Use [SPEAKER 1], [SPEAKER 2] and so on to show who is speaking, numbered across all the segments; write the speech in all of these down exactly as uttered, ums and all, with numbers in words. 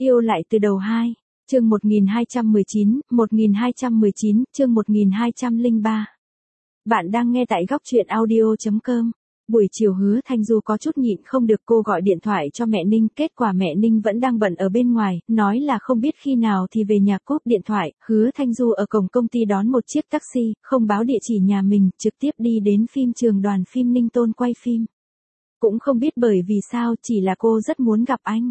[SPEAKER 1] Yêu lại từ đầu hai, chương một nghìn hai trăm mười chín, một nghìn hai trăm mười chín, chương một nghìn hai trăm lẻ ba. Bạn đang nghe tại góc truyện audio chấm com. Buổi chiều Hứa Thanh Du có chút nhịn không được, cô gọi điện thoại cho mẹ Ninh, kết quả mẹ Ninh vẫn đang bận ở bên ngoài, nói là không biết khi nào thì về nhà. Cúp điện thoại, Hứa Thanh Du ở cổng công ty đón một chiếc taxi, không báo địa chỉ nhà mình, trực tiếp đi đến phim trường đoàn phim Ninh Tôn quay phim. Cũng không biết bởi vì sao, chỉ là cô rất muốn gặp anh.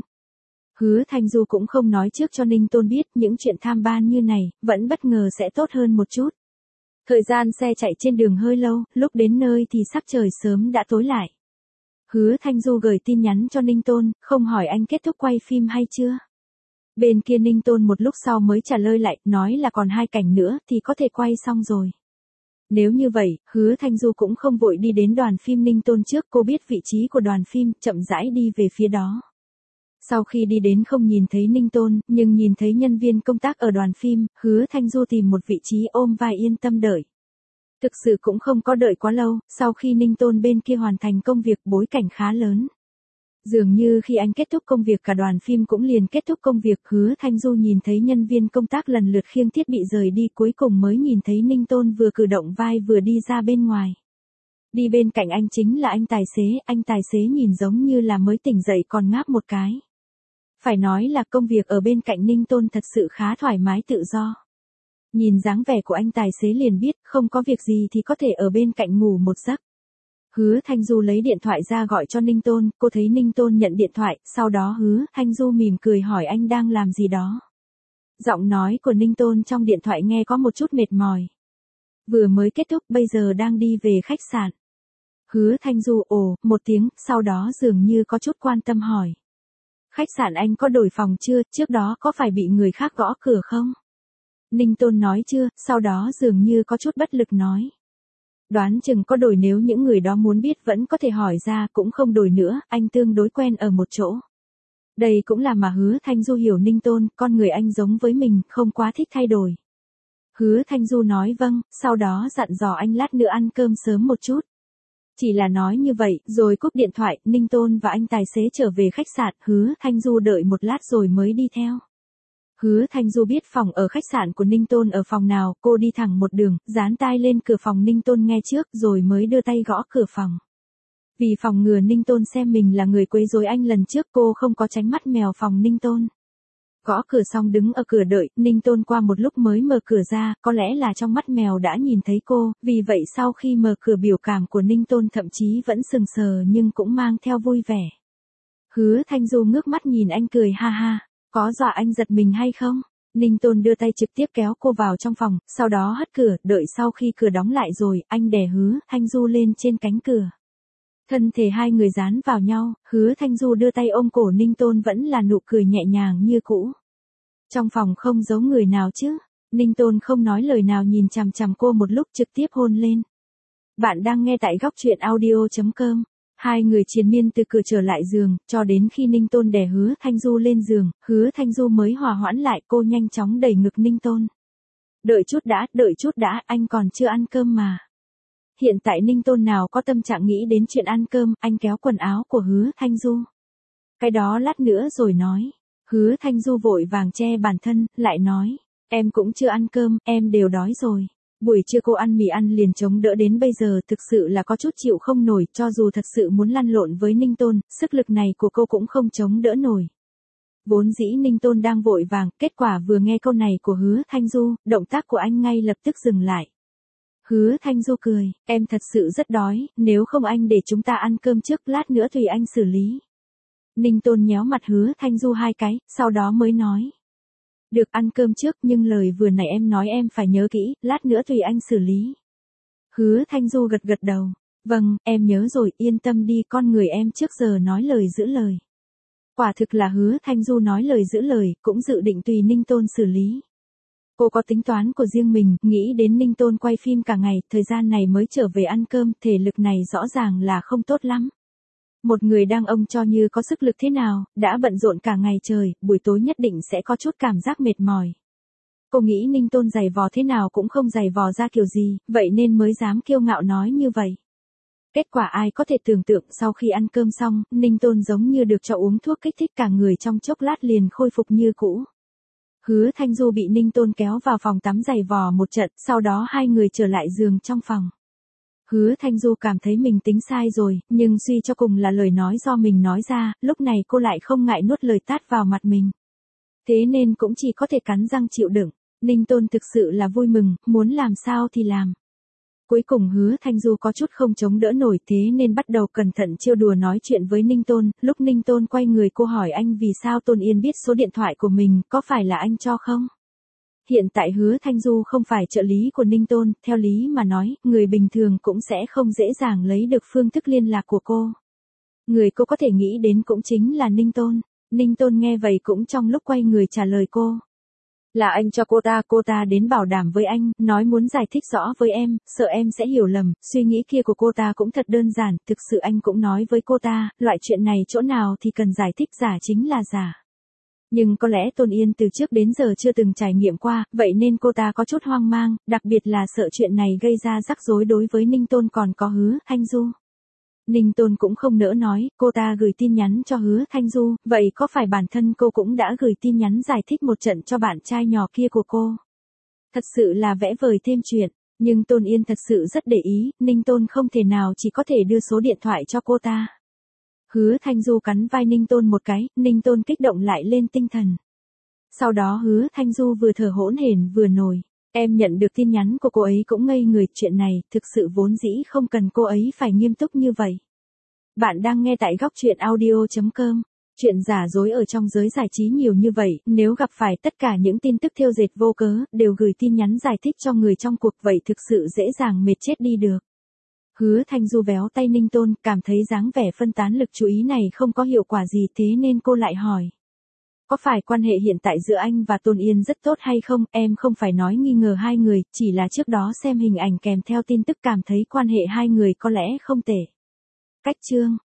[SPEAKER 1] Hứa Thanh Du cũng không nói trước cho Ninh Tôn biết những chuyện tham ban như này, vẫn bất ngờ sẽ tốt hơn một chút. Thời gian xe chạy trên đường hơi lâu, lúc đến nơi thì sắc trời sớm đã tối lại. Hứa Thanh Du gửi tin nhắn cho Ninh Tôn, không hỏi anh kết thúc quay phim hay chưa. Bên kia Ninh Tôn một lúc sau mới trả lời lại, nói là còn hai cảnh nữa thì có thể quay xong rồi. Nếu như vậy, Hứa Thanh Du cũng không vội đi đến đoàn phim Ninh Tôn trước, cô biết vị trí của đoàn phim, chậm rãi đi về phía đó. Sau khi đi đến không nhìn thấy Ninh Tôn, nhưng nhìn thấy nhân viên công tác ở đoàn phim, Hứa Thanh Du tìm một vị trí ôm vai yên tâm đợi. Thực sự cũng không có đợi quá lâu, sau khi Ninh Tôn bên kia hoàn thành công việc, bối cảnh khá lớn. Dường như khi anh kết thúc công việc cả đoàn phim cũng liền kết thúc công việc. Hứa Thanh Du nhìn thấy nhân viên công tác lần lượt khiêng thiết bị rời đi, cuối cùng mới nhìn thấy Ninh Tôn vừa cử động vai vừa đi ra bên ngoài. Đi bên cạnh anh chính là anh tài xế, anh tài xế nhìn giống như là mới tỉnh dậy còn ngáp một cái. Phải nói là công việc ở bên cạnh Ninh Tôn thật sự khá thoải mái tự do. Nhìn dáng vẻ của anh tài xế liền biết không có việc gì thì có thể ở bên cạnh ngủ một giấc. Hứa Thanh Du lấy điện thoại ra gọi cho Ninh Tôn, cô thấy Ninh Tôn nhận điện thoại, sau đó Hứa Thanh Du mỉm cười hỏi anh đang làm gì đó. Giọng nói của Ninh Tôn trong điện thoại nghe có một chút mệt mỏi. Vừa mới kết thúc, bây giờ đang đi về khách sạn. Hứa Thanh Du ồ, một tiếng, sau đó dường như có chút quan tâm hỏi. Khách sạn anh có đổi phòng chưa, trước đó có phải bị người khác gõ cửa không? Ninh Tôn nói chưa, sau đó dường như có chút bất lực nói. Đoán chừng có đổi, nếu những người đó muốn biết vẫn có thể hỏi ra, cũng không đổi nữa, anh tương đối quen ở một chỗ. Đây cũng là mà Hứa Thanh Du hiểu Ninh Tôn, con người anh giống với mình, không quá thích thay đổi. Hứa Thanh Du nói vâng, sau đó dặn dò anh lát nữa ăn cơm sớm một chút. Chỉ là nói như vậy, rồi cúp điện thoại, Ninh Tôn và anh tài xế trở về khách sạn, Hứa Thanh Du đợi một lát rồi mới đi theo. Hứa Thanh Du biết phòng ở khách sạn của Ninh Tôn ở phòng nào, cô đi thẳng một đường, dán tai lên cửa phòng Ninh Tôn nghe trước rồi mới đưa tay gõ cửa phòng. Vì phòng ngừa Ninh Tôn xem mình là người quấy rối anh lần trước, cô không có tránh mắt mèo phòng Ninh Tôn. Gõ cửa xong đứng ở cửa đợi, Ninh Tôn qua một lúc mới mở cửa ra, có lẽ là trong mắt mèo đã nhìn thấy cô, vì vậy sau khi mở cửa biểu cảm của Ninh Tôn thậm chí vẫn sừng sờ nhưng cũng mang theo vui vẻ. Hứa Thanh Du ngước mắt nhìn anh cười ha ha, có dọa anh giật mình hay không? Ninh Tôn đưa tay trực tiếp kéo cô vào trong phòng, sau đó hất cửa, đợi sau khi cửa đóng lại rồi, anh đè Hứa Thanh Du lên trên cánh cửa. Thân thể hai người dán vào nhau, Hứa Thanh Du đưa tay ôm cổ Ninh Tôn vẫn là nụ cười nhẹ nhàng như cũ. Trong phòng không giấu người nào chứ? Ninh Tôn không nói lời nào nhìn chằm chằm cô một lúc trực tiếp hôn lên. Bạn đang nghe tại góc truyện audio chấm com. Hai người triền miên từ cửa trở lại giường, cho đến khi Ninh Tôn đè Hứa Thanh Du lên giường, Hứa Thanh Du mới hòa hoãn lại, cô nhanh chóng đẩy ngực Ninh Tôn. Đợi chút đã, đợi chút đã, anh còn chưa ăn cơm mà. Hiện tại Ninh Tôn nào có tâm trạng nghĩ đến chuyện ăn cơm, anh kéo quần áo của Hứa Thanh Du. Cái đó lát nữa rồi nói. Hứa Thanh Du vội vàng che bản thân, lại nói. Em cũng chưa ăn cơm, em đều đói rồi. Buổi trưa cô ăn mì ăn liền chống đỡ đến bây giờ, thực sự là có chút chịu không nổi, cho dù thật sự muốn lăn lộn với Ninh Tôn, sức lực này của cô cũng không chống đỡ nổi. Vốn dĩ Ninh Tôn đang vội vàng, kết quả vừa nghe câu này của Hứa Thanh Du, động tác của anh ngay lập tức dừng lại. Hứa Thanh Du cười, em thật sự rất đói, nếu không anh để chúng ta ăn cơm trước, lát nữa tùy anh xử lý. Ninh Tôn nhéo mặt Hứa Thanh Du hai cái, sau đó mới nói. Được, ăn cơm trước, nhưng lời vừa nãy em nói em phải nhớ kỹ, lát nữa tùy anh xử lý. Hứa Thanh Du gật gật đầu. Vâng, em nhớ rồi, yên tâm đi, con người em trước giờ nói lời giữ lời. Quả thực là Hứa Thanh Du nói lời giữ lời, cũng dự định tùy Ninh Tôn xử lý. Cô có tính toán của riêng mình, nghĩ đến Ninh Tôn quay phim cả ngày, thời gian này mới trở về ăn cơm, thể lực này rõ ràng là không tốt lắm. Một người đang ông cho như có sức lực thế nào, đã bận rộn cả ngày trời, buổi tối nhất định sẽ có chút cảm giác mệt mỏi. Cô nghĩ Ninh Tôn giày vò thế nào cũng không giày vò ra kiểu gì, vậy nên mới dám kiêu ngạo nói như vậy. Kết quả ai có thể tưởng tượng sau khi ăn cơm xong, Ninh Tôn giống như được cho uống thuốc kích thích cả người trong chốc lát liền khôi phục như cũ. Hứa Thanh Du bị Ninh Tôn kéo vào phòng tắm giày vò một trận, sau đó hai người trở lại giường trong phòng. Hứa Thanh Du cảm thấy mình tính sai rồi, nhưng suy cho cùng là lời nói do mình nói ra, lúc này cô lại không ngại nuốt lời tát vào mặt mình. Thế nên cũng chỉ có thể cắn răng chịu đựng. Ninh Tôn thực sự là vui mừng, muốn làm sao thì làm. Cuối cùng Hứa Thanh Du có chút không chống đỡ nổi, thế nên bắt đầu cẩn thận trêu đùa nói chuyện với Ninh Tôn. Lúc Ninh Tôn quay người cô hỏi anh vì sao Tôn Yên biết số điện thoại của mình, có phải là anh cho không? Hiện tại Hứa Thanh Du không phải trợ lý của Ninh Tôn, theo lý mà nói, người bình thường cũng sẽ không dễ dàng lấy được phương thức liên lạc của cô. Người cô có thể nghĩ đến cũng chính là Ninh Tôn. Ninh Tôn nghe vậy cũng trong lúc quay người trả lời cô. Là anh cho cô ta, cô ta đến bảo đảm với anh, nói muốn giải thích rõ với em, sợ em sẽ hiểu lầm, suy nghĩ kia của cô ta cũng thật đơn giản, thực sự anh cũng nói với cô ta, loại chuyện này chỗ nào thì cần giải thích, giả chính là giả. Nhưng có lẽ Tôn Yên từ trước đến giờ chưa từng trải nghiệm qua, vậy nên cô ta có chút hoang mang, đặc biệt là sợ chuyện này gây ra rắc rối đối với Ninh Tôn còn có Hứa Thanh Du. Ninh Tôn cũng không nỡ nói, cô ta gửi tin nhắn cho Hứa Thanh Du, vậy có phải bản thân cô cũng đã gửi tin nhắn giải thích một trận cho bạn trai nhỏ kia của cô? Thật sự là vẽ vời thêm chuyện, nhưng Tôn Yên thật sự rất để ý, Ninh Tôn không thể nào chỉ có thể đưa số điện thoại cho cô ta. Hứa Thanh Du cắn vai Ninh Tôn một cái, Ninh Tôn kích động lại lên tinh thần. Sau đó Hứa Thanh Du vừa thở hỗn hển vừa nổi. Em nhận được tin nhắn của cô ấy cũng ngây người, chuyện này, thực sự vốn dĩ không cần cô ấy phải nghiêm túc như vậy. Bạn đang nghe tại góc truyện audio chấm com. Chuyện giả dối ở trong giới giải trí nhiều như vậy, nếu gặp phải tất cả những tin tức thêu dệt vô cớ, đều gửi tin nhắn giải thích cho người trong cuộc, vậy thực sự dễ dàng mệt chết đi được. Hứa Thanh Du véo tay Ninh Tôn, cảm thấy dáng vẻ phân tán lực chú ý này không có hiệu quả gì, thế nên cô lại hỏi. Có phải quan hệ hiện tại giữa anh và Tôn Yên rất tốt hay không? Em không phải nói nghi ngờ hai người, chỉ là trước đó xem hình ảnh kèm theo tin tức cảm thấy quan hệ hai người có lẽ không tệ. Cách chương